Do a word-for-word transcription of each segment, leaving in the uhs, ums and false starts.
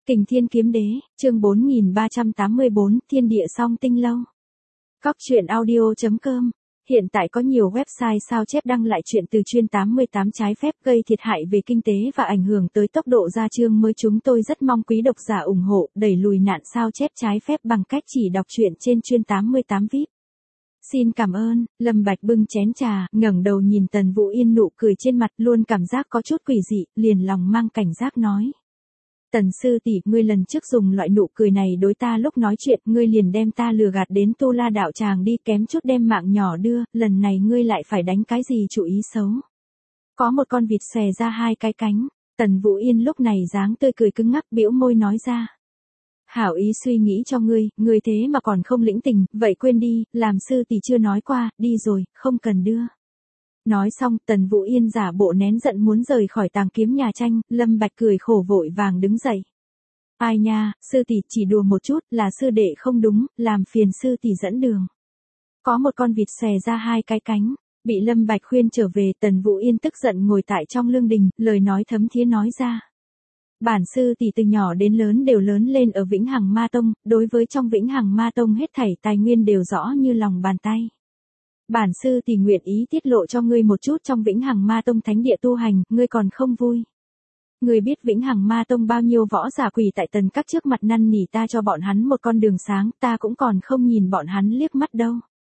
Kình Thiên Kiếm Đế, chương bốn nghìn ba trăm tám mươi bốn, Thiên Địa Song Tinh Lâu. Cóc truyện audio chấm com. Hiện tại có nhiều website sao chép đăng lại chuyện từ chuyên tám mươi tám trái phép gây thiệt hại về kinh tế và ảnh hưởng tới tốc độ ra chương mới. Chúng tôi rất mong quý độc giả ủng hộ, đẩy lùi nạn sao chép trái phép bằng cách chỉ đọc truyện trên chuyên tám mươi tám vi ai pi. Xin cảm ơn. Lâm Bạch bưng chén trà, ngẩng đầu nhìn Tần Vũ Yên, nụ cười trên mặt luôn cảm giác có chút quỷ dị, liền lòng mang cảnh giác nói. Tần sư tỷ, ngươi lần trước dùng loại nụ cười này đối ta lúc nói chuyện, ngươi liền đem ta lừa gạt đến Tu La đạo tràng đi, kém chút đem mạng nhỏ đưa, lần này ngươi lại phải đánh cái gì chủ ý xấu? Có một con vịt xòe ra hai cái cánh. Tần Vũ Yên lúc này dáng tươi cười cứng ngắc, bĩu môi nói ra. Hảo ý suy nghĩ cho ngươi, ngươi thế mà còn không lĩnh tình, vậy quên đi, làm sư tỷ chưa nói qua, đi rồi, không cần đưa. Nói xong, Tần Vũ Yên giả bộ nén giận muốn rời khỏi tàng kiếm nhà tranh, Lâm Bạch cười khổ vội vàng đứng dậy. Ai nha, sư tỷ chỉ đùa một chút, là sư đệ không đúng, làm phiền sư tỷ dẫn đường. Có một con vịt xòe ra hai cái cánh, bị Lâm Bạch khuyên trở về. Tần Vũ Yên tức giận ngồi tại trong lương đình, lời nói thấm thía nói ra. Bản sư tỷ từ nhỏ đến lớn đều lớn lên ở Vĩnh Hằng Ma Tông, đối với trong Vĩnh Hằng Ma Tông hết thảy tài nguyên đều rõ như lòng bàn tay. Bản sư tỷ nguyện ý tiết lộ cho ngươi một chút trong Vĩnh Hằng Ma Tông thánh địa tu hành, ngươi còn không vui. Ngươi biết Vĩnh Hằng Ma Tông bao nhiêu võ giả quỳ tại tần các trước mặt năn nỉ ta cho bọn hắn một con đường sáng, ta cũng còn không nhìn bọn hắn liếc mắt đâu.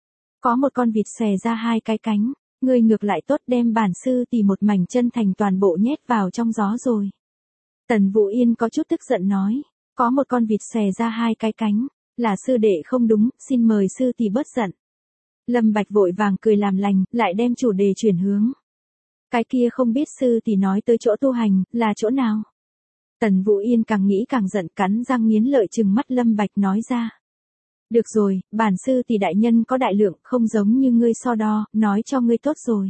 Có một con vịt xòe ra hai cái cánh, ngươi ngược lại tốt đem bản sư tỷ một mảnh chân thành toàn bộ nhét vào trong gió rồi. Tần Vũ Yên có chút tức giận nói, có một con vịt xòe ra hai cái cánh, là sư đệ không đúng, xin mời sư tỷ bớt giận. Lâm Bạch vội vàng cười làm lành, lại đem chủ đề chuyển hướng. Cái kia không biết sư tỷ nói tới chỗ tu hành, là chỗ nào? Tần Vũ Yên càng nghĩ càng giận, cắn răng nghiến lợi trừng mắt Lâm Bạch nói ra. Được rồi, bản sư tỷ đại nhân có đại lượng, không giống như ngươi so đo, nói cho ngươi tốt rồi.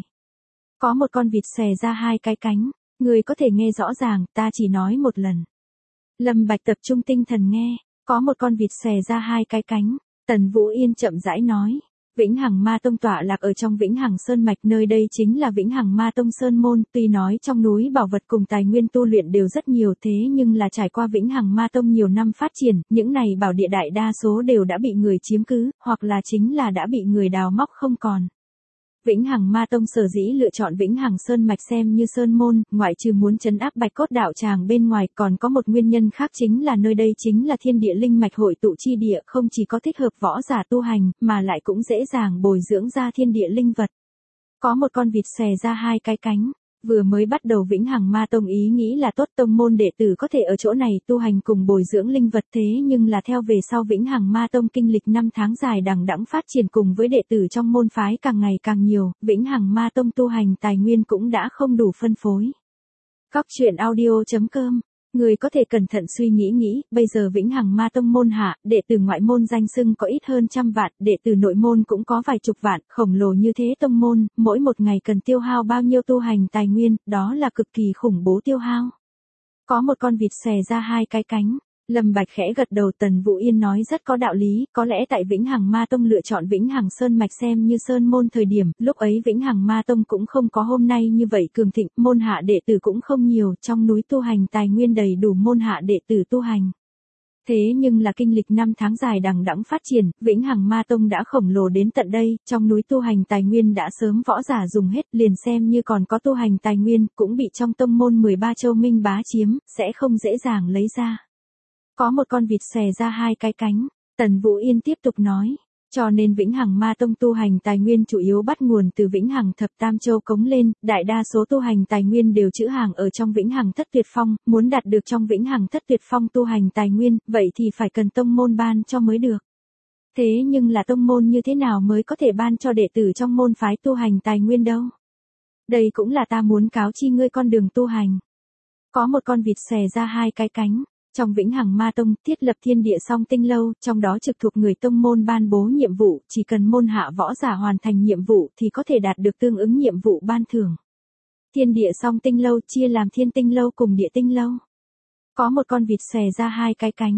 Có một con vịt xòe ra hai cái cánh, ngươi có thể nghe rõ ràng, ta chỉ nói một lần. Lâm Bạch tập trung tinh thần nghe, có một con vịt xòe ra hai cái cánh, Tần Vũ Yên chậm rãi nói. Vĩnh Hằng Ma Tông tọa lạc ở trong Vĩnh Hằng Sơn Mạch, nơi đây chính là Vĩnh Hằng Ma Tông Sơn Môn, tuy nói trong núi bảo vật cùng tài nguyên tu luyện đều rất nhiều, thế nhưng là trải qua Vĩnh Hằng Ma Tông nhiều năm phát triển, những này bảo địa đại đa số đều đã bị người chiếm cứ, hoặc là chính là đã bị người đào móc không còn. Vĩnh Hằng Ma Tông sở dĩ lựa chọn Vĩnh Hằng Sơn Mạch xem như Sơn Môn, ngoại trừ muốn trấn áp Bạch Cốt đạo tràng bên ngoài, còn có một nguyên nhân khác chính là nơi đây chính là thiên địa linh mạch hội tụ chi địa, không chỉ có thích hợp võ giả tu hành, mà lại cũng dễ dàng bồi dưỡng ra thiên địa linh vật. Có một con vịt xòe ra hai cái cánh. Vừa mới bắt đầu Vĩnh Hằng Ma Tông ý nghĩ là tốt, tông môn đệ tử có thể ở chỗ này tu hành cùng bồi dưỡng linh vật, thế nhưng là theo về sau Vĩnh Hằng Ma Tông kinh lịch năm tháng dài đằng đẵng phát triển cùng với đệ tử trong môn phái càng ngày càng nhiều, Vĩnh Hằng Ma Tông tu hành tài nguyên cũng đã không đủ phân phối. Cóc truyện audio chấm com. Người có thể cẩn thận suy nghĩ nghĩ, bây giờ Vĩnh Hằng Ma Tông môn hạ, đệ tử ngoại môn danh xưng có ít hơn trăm vạn, đệ tử nội môn cũng có vài chục vạn, khổng lồ như thế tông môn, mỗi một ngày cần tiêu hao bao nhiêu tu hành tài nguyên, đó là cực kỳ khủng bố tiêu hao. Có một con vịt xòe ra hai cái cánh. Lâm Bạch khẽ gật đầu. Tần Vũ Yên nói rất có đạo lý, có lẽ tại Vĩnh Hằng Ma Tông lựa chọn Vĩnh Hằng Sơn Mạch xem như Sơn Môn thời điểm, lúc ấy Vĩnh Hằng Ma Tông cũng không có hôm nay như vậy cường thịnh, môn hạ đệ tử cũng không nhiều, trong núi tu hành tài nguyên đầy đủ môn hạ đệ tử tu hành. Thế nhưng là kinh lịch năm tháng dài đằng đẵng phát triển, Vĩnh Hằng Ma Tông đã khổng lồ đến tận đây, trong núi tu hành tài nguyên đã sớm võ giả dùng hết, liền xem như còn có tu hành tài nguyên, cũng bị trong tông môn mười ba châu minh bá chiếm, sẽ không dễ dàng lấy ra. Có một con vịt xòe ra hai cái cánh, Tần Vũ Yên tiếp tục nói, cho nên Vĩnh Hằng Ma Tông tu hành tài nguyên chủ yếu bắt nguồn từ Vĩnh Hằng Thập Tam Châu cống lên, đại đa số tu hành tài nguyên đều trữ hàng ở trong Vĩnh Hằng Thất Tuyệt Phong, muốn đạt được trong Vĩnh Hằng Thất Tuyệt Phong tu hành tài nguyên, vậy thì phải cần tông môn ban cho mới được. Thế nhưng là tông môn như thế nào mới có thể ban cho đệ tử trong môn phái tu hành tài nguyên đâu? Đây cũng là ta muốn cáo chi ngươi con đường tu hành. Có một con vịt xòe ra hai cái cánh. Trong Vĩnh Hằng Ma Tông, thiết lập thiên địa song tinh lâu, trong đó trực thuộc người tông môn ban bố nhiệm vụ, chỉ cần môn hạ võ giả hoàn thành nhiệm vụ thì có thể đạt được tương ứng nhiệm vụ ban thưởng. Thiên địa song tinh lâu chia làm thiên tinh lâu cùng địa tinh lâu. Có một con vịt xòe ra hai cái cánh.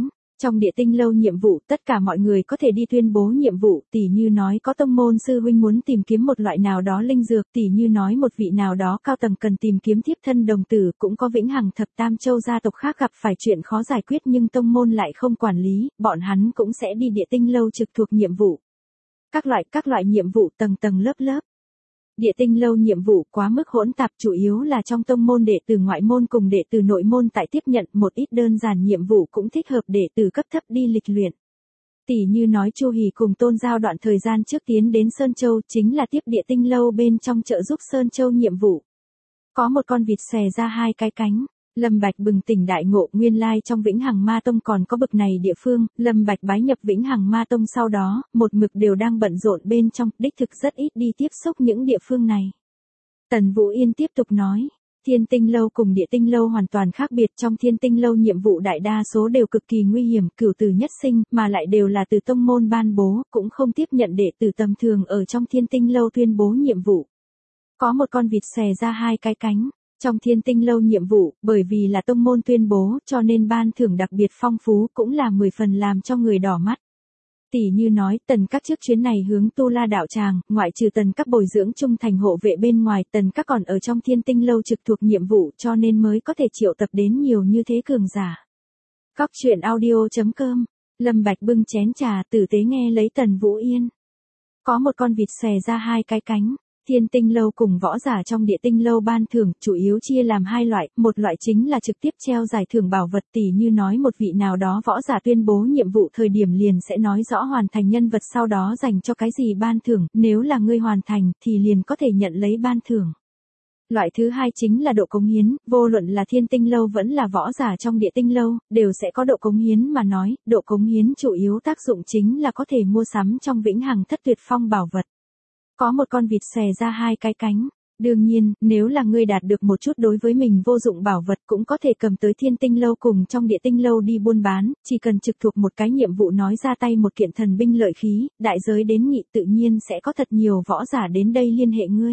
Trong địa tinh lâu nhiệm vụ, tất cả mọi người có thể đi tuyên bố nhiệm vụ, tỉ như nói có tông môn sư huynh muốn tìm kiếm một loại nào đó linh dược, tỉ như nói một vị nào đó cao tầng cần tìm kiếm thiếp thân đồng tử, cũng có vĩnh hằng thập tam châu gia tộc khác gặp phải chuyện khó giải quyết nhưng tông môn lại không quản lý, bọn hắn cũng sẽ đi địa tinh lâu trực thuộc nhiệm vụ. Các loại các loại nhiệm vụ tầng tầng lớp lớp. Địa tinh lâu nhiệm vụ quá mức hỗn tạp, chủ yếu là trong tông môn đệ tử ngoại môn cùng đệ tử nội môn tại tiếp nhận, một ít đơn giản nhiệm vụ cũng thích hợp đệ tử cấp thấp đi lịch luyện. Tỷ như nói Chu Hỉ cùng Tôn Giao đoạn thời gian trước tiến đến Sơn Châu chính là tiếp địa tinh lâu bên trong trợ giúp Sơn Châu nhiệm vụ. Có một con vịt xòe ra hai cái cánh. Lâm Bạch bừng tỉnh đại ngộ, nguyên lai trong Vĩnh Hằng Ma Tông còn có bực này địa phương. Lâm Bạch bái nhập Vĩnh Hằng Ma Tông sau đó, một mực đều đang bận rộn bên trong, đích thực rất ít đi tiếp xúc những địa phương này. Tần Vũ Yên tiếp tục nói, Thiên Tinh Lâu cùng Địa Tinh Lâu hoàn toàn khác biệt, trong Thiên Tinh Lâu nhiệm vụ đại đa số đều cực kỳ nguy hiểm, cửu tử nhất sinh, mà lại đều là từ tông môn ban bố, cũng không tiếp nhận đệ tử tầm thường ở trong Thiên Tinh Lâu tuyên bố nhiệm vụ. Có một con vịt xòe ra hai cái cánh. Trong Thiên Tinh Lâu nhiệm vụ, bởi vì là tông môn tuyên bố, cho nên ban thưởng đặc biệt phong phú, cũng là mười phần làm cho người đỏ mắt. Tỷ như nói, tần các trước chuyến này hướng Tu La đạo tràng, ngoại trừ tần các bồi dưỡng trung thành hộ vệ bên ngoài, tần các còn ở trong Thiên Tinh Lâu trực thuộc nhiệm vụ, cho nên mới có thể triệu tập đến nhiều như thế cường giả. Góc truyện audio chấm com, Lâm Bạch bưng chén trà tử tế nghe lấy Tần Vũ Yên. Có một con vịt xòe ra hai cái cánh. Thiên Tinh Lâu cùng võ giả trong Địa Tinh Lâu ban thưởng, chủ yếu chia làm hai loại, một loại chính là trực tiếp treo giải thưởng bảo vật, tỷ như nói một vị nào đó võ giả tuyên bố nhiệm vụ thời điểm liền sẽ nói rõ hoàn thành nhân vật sau đó dành cho cái gì ban thưởng, nếu là ngươi hoàn thành thì liền có thể nhận lấy ban thưởng. Loại thứ hai chính là độ cống hiến, vô luận là Thiên Tinh Lâu vẫn là võ giả trong Địa Tinh Lâu, đều sẽ có độ cống hiến mà nói, độ cống hiến chủ yếu tác dụng chính là có thể mua sắm trong Vĩnh Hằng Thất Tuyệt Phong bảo vật. Có một con vịt xòe ra hai cái cánh. Đương nhiên, nếu là ngươi đạt được một chút đối với mình vô dụng bảo vật cũng có thể cầm tới Thiên Tinh Lâu cùng trong Địa Tinh Lâu đi buôn bán, chỉ cần trực thuộc một cái nhiệm vụ nói ra tay một kiện thần binh lợi khí, đại giới đến nghị tự nhiên sẽ có thật nhiều võ giả đến đây liên hệ ngươi.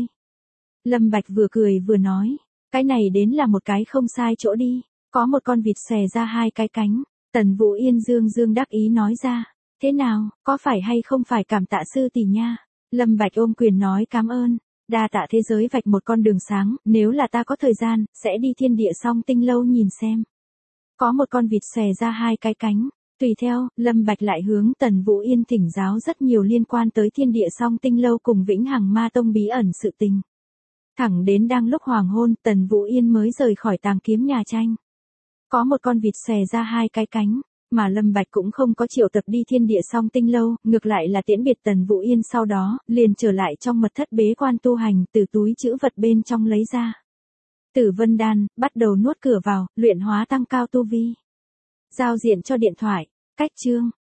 Lâm Bạch vừa cười vừa nói, cái này đến là một cái không sai chỗ đi, có một con vịt xòe ra hai cái cánh. Tần Vũ Yên dương dương đắc ý nói ra, thế nào, có phải hay không phải cảm tạ sư tỷ nha? Lâm Bạch ôm quyền nói cảm ơn, đa tạ thế giới vạch một con đường sáng, nếu là ta có thời gian, sẽ đi Thiên Địa Song Tinh Lâu nhìn xem. Có một con vịt xòe ra hai cái cánh, tùy theo, Lâm Bạch lại hướng Tần Vũ Yên thỉnh giáo rất nhiều liên quan tới Thiên Địa Song Tinh Lâu cùng Vĩnh Hằng Ma Tông bí ẩn sự tình. Thẳng đến đang lúc hoàng hôn, Tần Vũ Yên mới rời khỏi tàng kiếm nhà tranh. Có một con vịt xòe ra hai cái cánh. Mà Lâm Bạch cũng không có triệu tập đi Thiên Địa Song Tinh Lâu, ngược lại là tiễn biệt Tần Vũ Yên sau đó, liền trở lại trong mật thất bế quan tu hành, từ túi trữ vật bên trong lấy ra Tử Vân Đan, bắt đầu nuốt cửa vào, luyện hóa tăng cao tu vi. Giao diện cho điện thoại, cách chương,